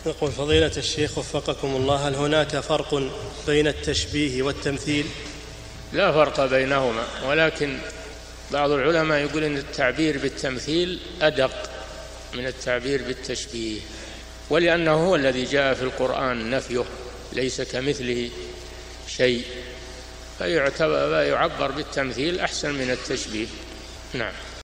يقول فضيلة الشيخ وفقكم الله، هل هناك فرق بين التشبيه والتمثيل؟ لا فرق بينهما، ولكن بعض العلماء يقول إن التعبير بالتمثيل أدق من التعبير بالتشبيه، ولأنه هو الذي جاء في القرآن نفيه، ليس كمثله شيء، فيعبر بالتمثيل أحسن من التشبيه. نعم.